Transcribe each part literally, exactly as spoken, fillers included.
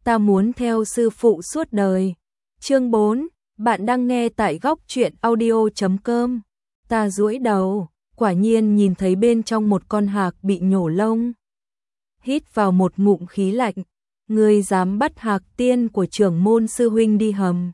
ta muốn theo sư phụ suốt đời. Chương bốn, bạn đang nghe tại góc truyện audio chấm com. Ta duỗi đầu, quả nhiên nhìn thấy bên trong một con hạc bị nhổ lông. Hít vào một ngụm khí lạnh, ngươi dám bắt hạc tiên của trưởng môn sư huynh đi hầm.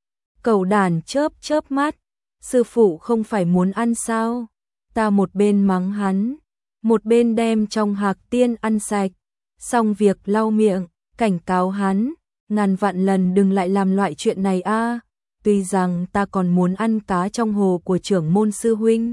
Cẩu đàn chớp chớp mắt, sư phụ không phải muốn ăn sao? Ta một bên mắng hắn, một bên đem trong hạc tiên ăn sạch, xong việc lau miệng, cảnh cáo hắn, ngàn vạn lần đừng lại làm loại chuyện này a. Tuy rằng ta còn muốn ăn cá trong hồ của trưởng môn sư huynh,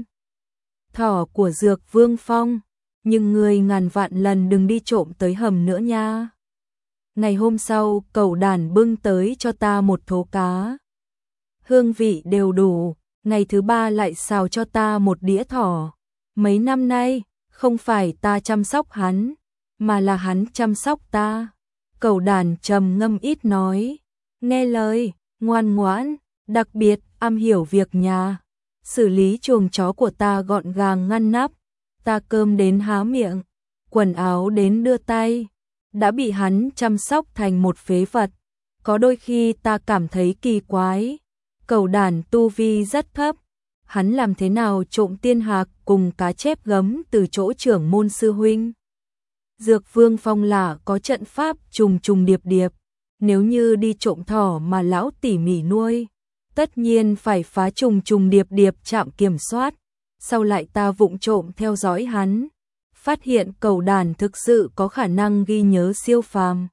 thỏ của Dược Vương Phong, nhưng ngươi ngàn vạn lần đừng đi trộm tới hầm nữa nha. Ngày hôm sau, cẩu đàn bưng tới cho ta một thố cá. Hương vị đều đủ, ngày thứ ba lại xào cho ta một đĩa thỏ. Mấy năm nay, không phải ta chăm sóc hắn, mà là hắn chăm sóc ta. Cẩu đàn trầm ngâm ít nói, nghe lời, ngoan ngoãn, đặc biệt am hiểu việc nhà. Xử lý chuồng chó của ta gọn gàng ngăn nắp, ta cơm đến há miệng, quần áo đến đưa tay, đã bị hắn chăm sóc thành một phế vật. Có đôi khi ta cảm thấy kỳ quái, cẩu đàn tu vi rất thấp, hắn làm thế nào trộm tiên hạc cùng cá chép gấm từ chỗ trưởng môn sư huynh. Dược Vương Phong là có trận pháp trùng trùng điệp điệp, nếu như đi trộm thỏ mà lão tỉ mỉ nuôi, tất nhiên phải phá trùng trùng điệp điệp trạm kiểm soát. Sau lại ta vụng trộm theo dõi hắn, phát hiện cẩu đàn thực sự có khả năng ghi nhớ siêu phàm.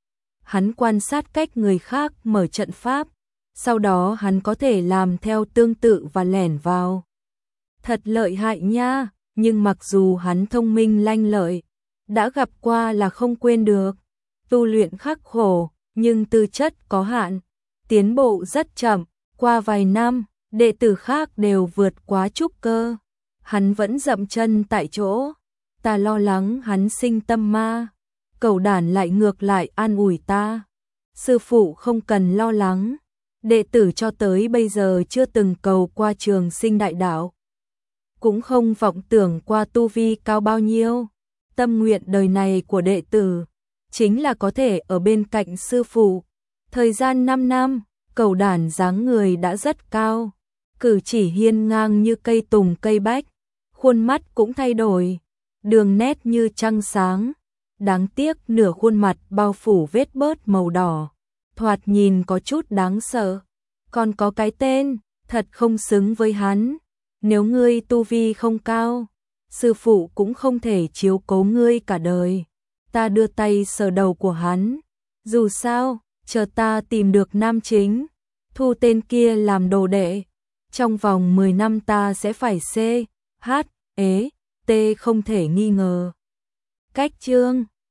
Hắn quan sát cách người khác mở trận pháp, sau đó hắn có thể làm theo tương tự và lẻn vào. Thật lợi hại nha, nhưng mặc dù hắn thông minh lanh lợi, đã gặp qua là không quên được. Tu luyện khắc khổ, nhưng tư chất có hạn, tiến bộ rất chậm. Qua vài năm, đệ tử khác đều vượt quá trúc cơ, hắn vẫn dậm chân tại chỗ. Ta lo lắng hắn sinh tâm ma, cẩu đàn lại ngược lại an ủi ta. Sư phụ không cần lo lắng, đệ tử cho tới bây giờ chưa từng cầu qua trường sinh đại đạo, cũng không vọng tưởng qua tu vi cao bao nhiêu. Tâm nguyện đời này của đệ tử chính là có thể ở bên cạnh sư phụ. Thời gian năm năm, cẩu đàn dáng người đã rất cao, cử chỉ hiên ngang như cây tùng cây bách, khuôn mắt cũng thay đổi, đường nét như trăng sáng. Đáng tiếc nửa khuôn mặt bao phủ vết bớt màu đỏ, thoạt nhìn có chút đáng sợ. Còn có cái tên, thật không xứng với hắn. Nếu ngươi tu vi không cao, sư phụ cũng không thể chiếu cố ngươi cả đời. Ta đưa tay sờ đầu của hắn, dù sao, chờ ta tìm được nam chính, thu tên kia làm đồ đệ, trong vòng mười năm ta sẽ phải C, H, E, T không thể nghi ngờ. Cách chương